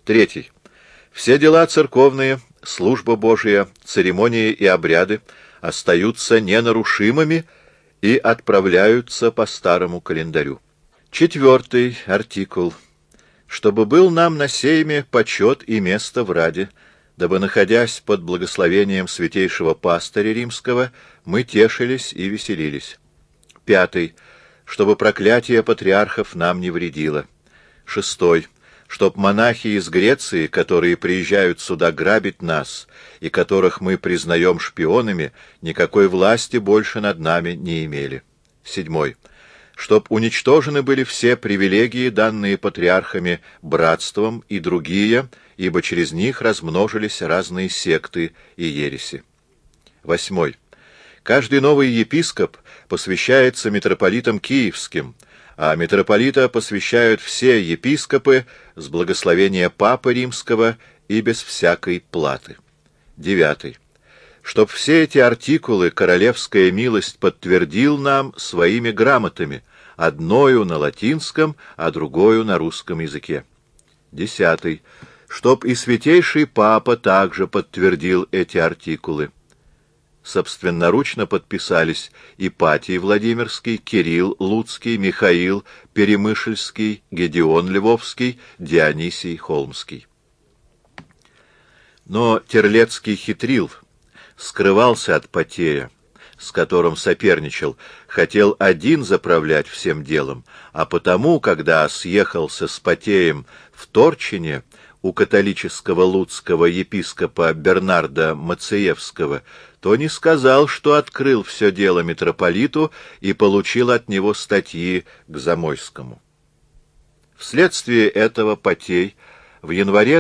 Третий. Все дела церковные, служба Божия, церемонии и обряды остаются ненарушимыми и отправляются по старому календарю. Четвертый артикул. Чтобы был нам на сейме почет и место в Раде, дабы, находясь под благословением святейшего пастыря римского, мы тешились и веселились. Пятый. Чтобы проклятие патриархов нам не вредило. Шестой. Чтоб монахи из Греции, которые приезжают сюда грабить нас и которых мы признаем шпионами, никакой власти больше над нами не имели. Седьмой. Чтоб уничтожены были все привилегии, данные патриархами братством, и другие, ибо через них размножились разные секты и ереси. Восьмой. Каждый новый епископ посвящается митрополитам киевским, а митрополита посвящают все епископы с благословения Папы Римского и без всякой платы. Девятый. Чтоб все эти артикулы королевская милость подтвердил нам своими грамотами, одною на латинском, а другою на русском языке. Десятый. Чтоб и святейший Папа также подтвердил эти артикулы. Собственноручно подписались Ипатий Владимирский, Кирилл Луцкий, Михаил Перемышльский, Гедеон Львовский, Дионисий Холмский. Но Терлецкий хитрил, скрывался от Потея, с которым соперничал, хотел один заправлять всем делом, а потому, когда съехался с Потеем в Торчине у католического луцкого епископа Бернарда Мациевского, то не сказал, что открыл все дело митрополиту и получил от него статьи к Замойскому. Вследствие этого Потей в январе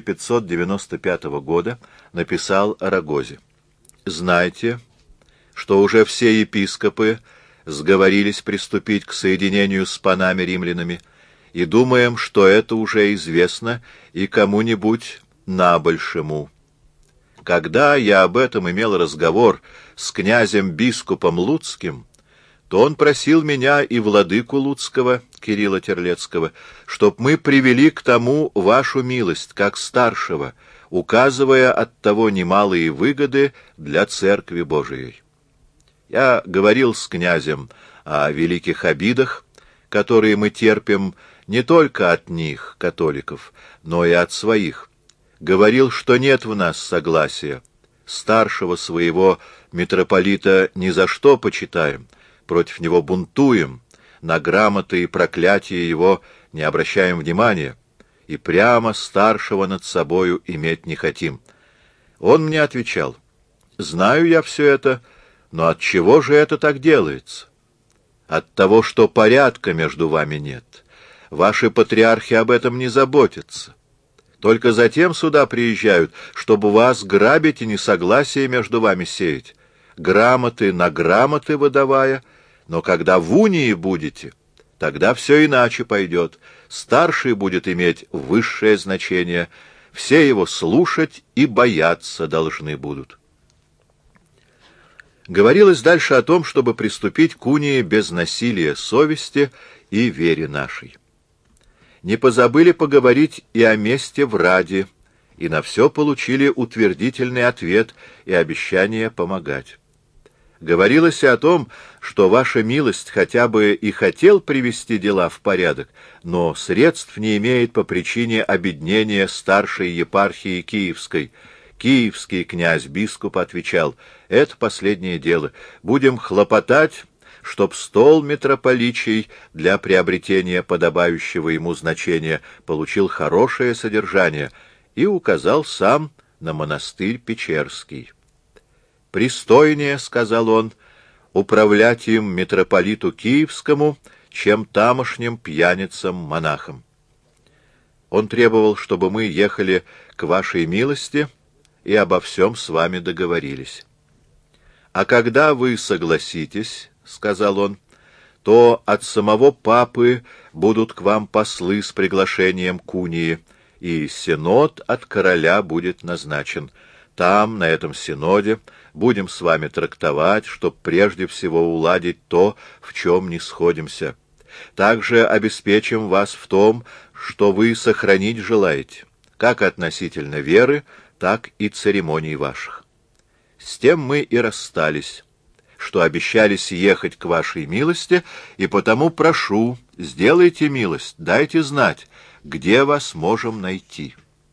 1595 года написал о Рагозе: «Знайте, что уже все епископы сговорились приступить к соединению с панами-римлянами, и думаем, что это уже известно и кому-нибудь набольшему. Когда я об этом имел разговор с князем-бископом Луцким, то он просил меня и владыку Луцкого, Кирилла Терлецкого, чтоб мы привели к тому вашу милость, как старшего, указывая оттого немалые выгоды для Церкви Божией. Я говорил с князем о великих обидах, которые мы терпим не только от них, католиков, но и от своих. Говорил, что нет в нас согласия. Старшего своего митрополита ни за что почитаем, против него бунтуем, на грамоты и проклятия его не обращаем внимания, и прямо старшего над собою иметь не хотим. Он мне отвечал: знаю я все это, но от чего же это так делается? От того, что порядка между вами нет. Ваши патриархи об этом не заботятся. Только затем сюда приезжают, чтобы вас грабить и несогласие между вами сеять, грамоты на грамоты выдавая, но когда в унии будете, тогда все иначе пойдет. Старший будет иметь высшее значение, все его слушать и бояться должны будут». Говорилось дальше о том, чтобы приступить к унии без насилия совести и вере нашей. Не позабыли поговорить и о месте в Раде, и на все получили утвердительный ответ и обещание помогать. Говорилось и о том, что ваша милость хотя бы и хотел привести дела в порядок, но средств не имеет по причине обеднения старшей епархии Киевской. Киевский князь-бископ отвечал: «Это последнее дело. Будем хлопотать, чтоб стол митрополичий для приобретения подобающего ему значения получил хорошее содержание», и указал сам на монастырь Печерский. «Пристойнее, — сказал он, — управлять им митрополиту Киевскому, чем тамошним пьяницам-монахам». Он требовал, чтобы мы ехали к вашей милости и обо всем с вами договорились. «А когда вы согласитесь, — сказал он, — то от самого папы будут к вам послы с приглашением к унии, и синод от короля будет назначен. Там, на этом синоде, будем с вами трактовать, чтоб прежде всего уладить то, в чем не сходимся. Также обеспечим вас в том, что вы сохранить желаете. как относительно веры, так и церемоний ваших. С тем мы и расстались, что обещались ехать к вашей милости, и потому прошу, сделайте милость, дайте знать, где вас можем найти».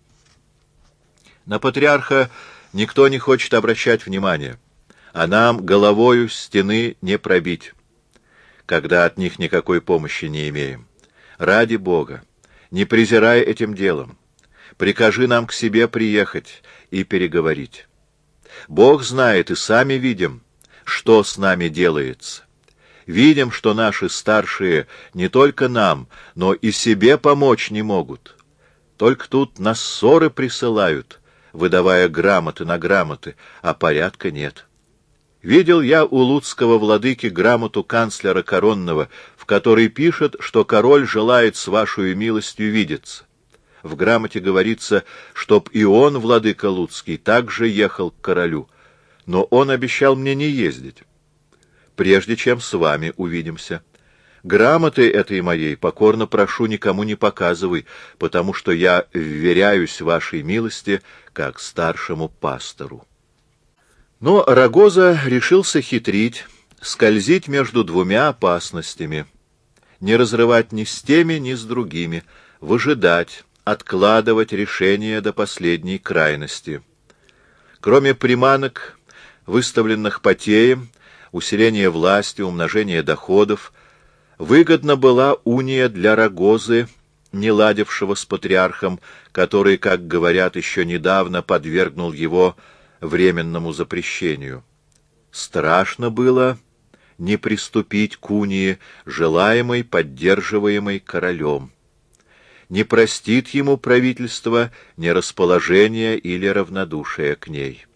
На патриарха никто не хочет обращать внимания, а нам головою стены не пробить, когда от них никакой помощи не имеем. Ради Бога, не презирай этим делом, прикажи нам к себе приехать и переговорить. Бог знает, и сами видим, что с нами делается. Видим, что наши старшие не только нам, но и себе помочь не могут. Только тут нас ссоры присылают, выдавая грамоты на грамоты, а порядка нет. Видел я у луцкого владыки грамоту канцлера коронного, в которой пишет, что король желает с вашей милостью видеться. В грамоте говорится, чтоб и он, владыка Луцкий, также ехал к королю, но он обещал мне не ездить, прежде чем с вами увидимся. Грамоты этой моей покорно прошу, никому не показывай, потому что я вверяюсь вашей милости как старшему пастору». Но Рагоза решился хитрить, скользить между двумя опасностями, не разрывать ни с теми, ни с другими, выжидать, откладывать решение до последней крайности. Кроме приманок, выставленных Потеем, усиления власти, умножения доходов, выгодна была уния для Рагозы, не ладившего с патриархом, который, как говорят, еще недавно подвергнул его временному запрещению. Страшно было не приступить к унии, желаемой, поддерживаемой королем. Не простит ему правительство нерасположения или равнодушия к ней.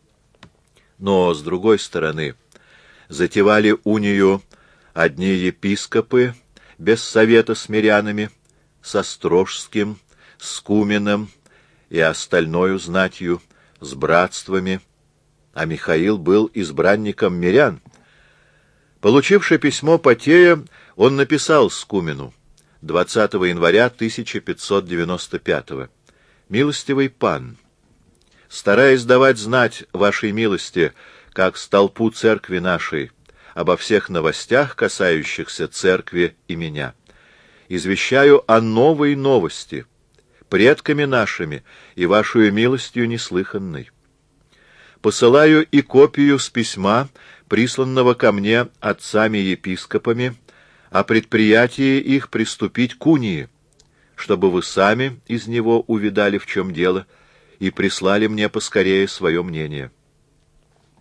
Но, с другой стороны, затевали унию одни епископы без совета с мирянами, с Острожским, с Куменом и остальною знатью, с братствами, а Михаил был избранником мирян. Получивши письмо Потея, он написал Скумену 20 января 1595: «Милостивый пан, стараясь давать знать вашей милости, как столпу церкви нашей, обо всех новостях, касающихся церкви и меня, извещаю о новой новости, предками нашими и вашей милостью неслыханной. Посылаю и копию с письма, присланного ко мне отцами-епископами, о предприятии их приступить к унии, чтобы вы сами из него увидали, в чем дело, и прислали мне поскорее свое мнение.